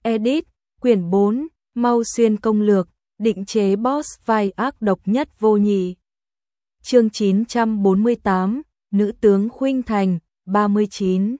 Edit, quyển 4, Mau Xuyên công lược, định chế boss vai ác độc nhất vô nhị. Chương 948, Nữ tướng Khuynh Thành, 39.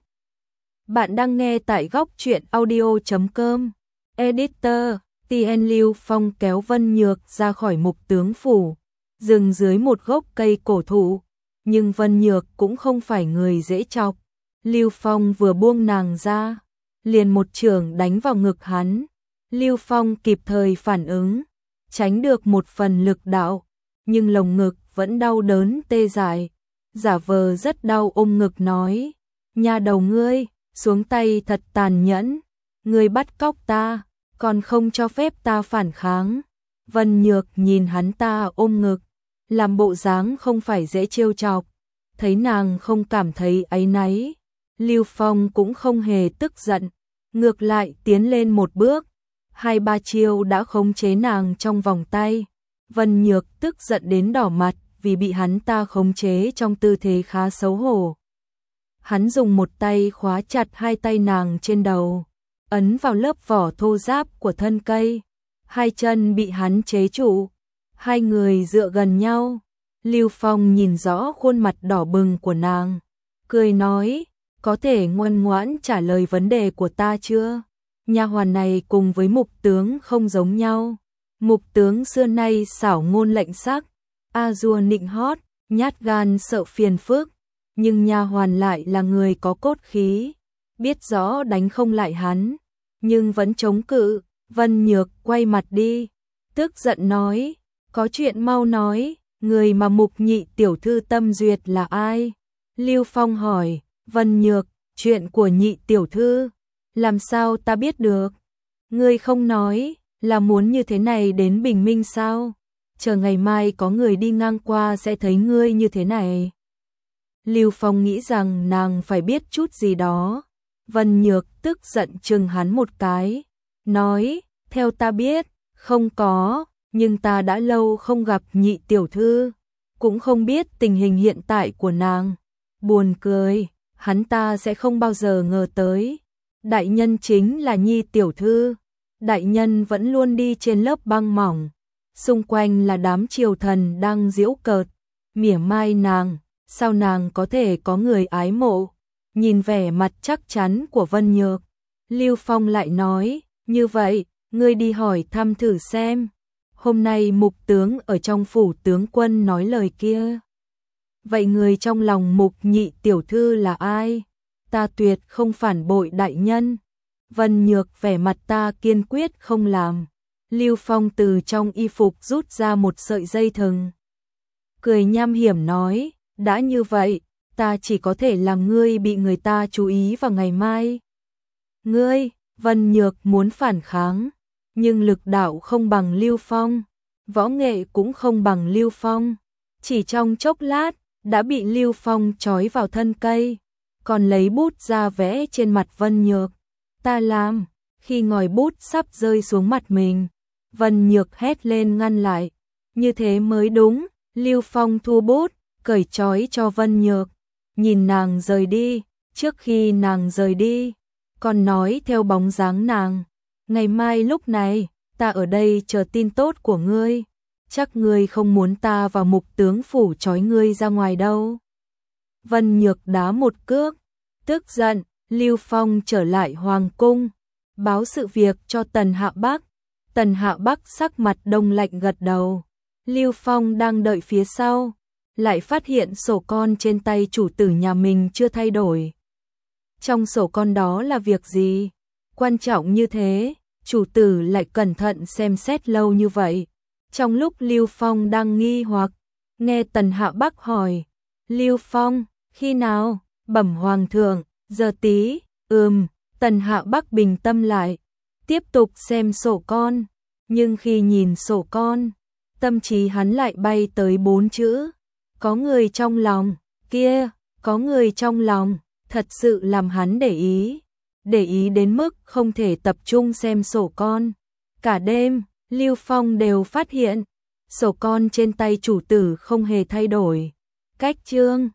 Bạn đang nghe tại góc truyện audio.com. Editor, TN Lưu Phong kéo Vân Nhược ra khỏi Mục tướng phủ, dừng dưới một gốc cây cổ thụ, nhưng Vân Nhược cũng không phải người dễ chọc. Lưu Phong vừa buông nàng ra, liền một chưởng đánh vào ngực hắn. Lưu Phong kịp thời phản ứng, tránh được một phần lực đạo, nhưng lồng ngực vẫn đau đớn tê dại, giả vờ rất đau ôm ngực nói: "Nhà đầu ngươi, xuống tay thật tàn nhẫn, ngươi bắt cóc ta, còn không cho phép ta phản kháng." Vân Nhược nhìn hắn ta ôm ngực, làm bộ dáng không phải dễ trêu chọc, thấy nàng không cảm thấy áy náy, Lưu Phong cũng không hề tức giận, ngược lại tiến lên một bước, 2-3 chiêu đã khống chế nàng trong vòng tay. Vân Nhược tức giận đến đỏ mặt vì bị hắn ta khống chế trong tư thế khá xấu hổ. Hắn dùng một tay khóa chặt hai tay nàng trên đầu, ấn vào lớp vỏ thô ráp của thân cây, hai chân bị hắn chế trụ, hai người dựa gần nhau. Lưu Phong nhìn rõ khuôn mặt đỏ bừng của nàng, cười nói: "Có thể ngoan ngoãn trả lời vấn đề của ta chưa? Nha hoàn này cùng với Mục tướng không giống nhau. Mục tướng xưa nay xảo ngôn lệnh sắc, a dua nịnh hót, nhát gan sợ phiền phức, nhưng nha hoàn lại là người có cốt khí, biết rõ đánh không lại hắn, nhưng vẫn chống cự." Vân Nhược quay mặt đi, tức giận nói: "Có chuyện mau nói, người mà Mục nhị tiểu thư tâm duyệt là ai?" Lưu Phong hỏi. Vân Nhược: "Chuyện của nhị tiểu thư, làm sao ta biết được? Ngươi không nói, là muốn như thế này đến bình minh sao? Chờ ngày mai có người đi ngang qua sẽ thấy ngươi như thế này." Lưu Phong nghĩ rằng nàng phải biết chút gì đó. Vân Nhược tức giận chừng hắn một cái, nói: "Theo ta biết, không có, nhưng ta đã lâu không gặp nhị tiểu thư, cũng không biết tình hình hiện tại của nàng." Buồn cười, hắn ta sẽ không bao giờ ngờ tới, đại nhân chính là nhị tiểu thư. Đại nhân vẫn luôn đi trên lớp băng mỏng, xung quanh là đám triều thần đang giễu cợt, mỉa mai nàng, sao nàng có thể có người ái mộ? Nhìn vẻ mặt chắc chắn của Vân Nhược, Lưu Phong lại nói: "Như vậy, ngươi đi hỏi thăm thử xem, hôm nay Mục tướng ở trong phủ tướng quân nói lời kia. Vậy người trong lòng Mục nhị tiểu thư là ai? Ta tuyệt không phản bội đại nhân." Vân Nhược vẻ mặt ta kiên quyết không làm. Lưu Phong từ trong y phục rút ra một sợi dây thừng, cười nham hiểm nói: "Đã như vậy, ta chỉ có thể làm ngươi bị người ta chú ý vào ngày mai." "Ngươi?" Vân Nhược muốn phản kháng, nhưng lực đạo không bằng Lưu Phong, võ nghệ cũng không bằng Lưu Phong, chỉ trong chốc lát đã bị Lưu Phong trói vào thân cây, còn lấy bút ra vẽ trên mặt Vân Nhược. "Ta làm." Khi ngòi bút sắp rơi xuống mặt mình, Vân Nhược hét lên ngăn lại: "Như thế mới đúng." Lưu Phong thu bút, cởi trói cho Vân Nhược, nhìn nàng rời đi. Trước khi nàng rời đi, còn nói theo bóng dáng nàng: "Ngày mai lúc này, ta ở đây chờ tin tốt của ngươi. Chắc ngươi không muốn ta vào Mục tướng phủ trói ngươi ra ngoài đâu." Vân Nhược đá một cước, tức giận. Lưu Phong trở lại hoàng cung, báo sự việc cho Tần Hạ Bắc. Tần Hạ Bắc sắc mặt đông lạnh gật đầu. Lưu Phong đang đợi phía sau, lại phát hiện sổ con trên tay chủ tử nhà mình chưa thay đổi. Trong sổ con đó là việc gì? Quan trọng như thế, chủ tử lại cẩn thận xem xét lâu như vậy. Trong lúc Lưu Phong đang nghi hoặc, nghe Tần Hạ Bắc hỏi: "Lưu Phong, khi nào?" "Bẩm hoàng thượng, giờ tí." Tần Hạ Bắc bình tâm lại, tiếp tục xem sổ con, nhưng khi nhìn sổ con, tâm trí hắn lại bay tới 4 chữ: "Có người trong lòng." Kia, có người trong lòng, thật sự làm hắn để ý đến mức không thể tập trung xem sổ con. Cả đêm, Lưu Phong đều phát hiện, sổ con trên tay chủ tử không hề thay đổi. Cách chương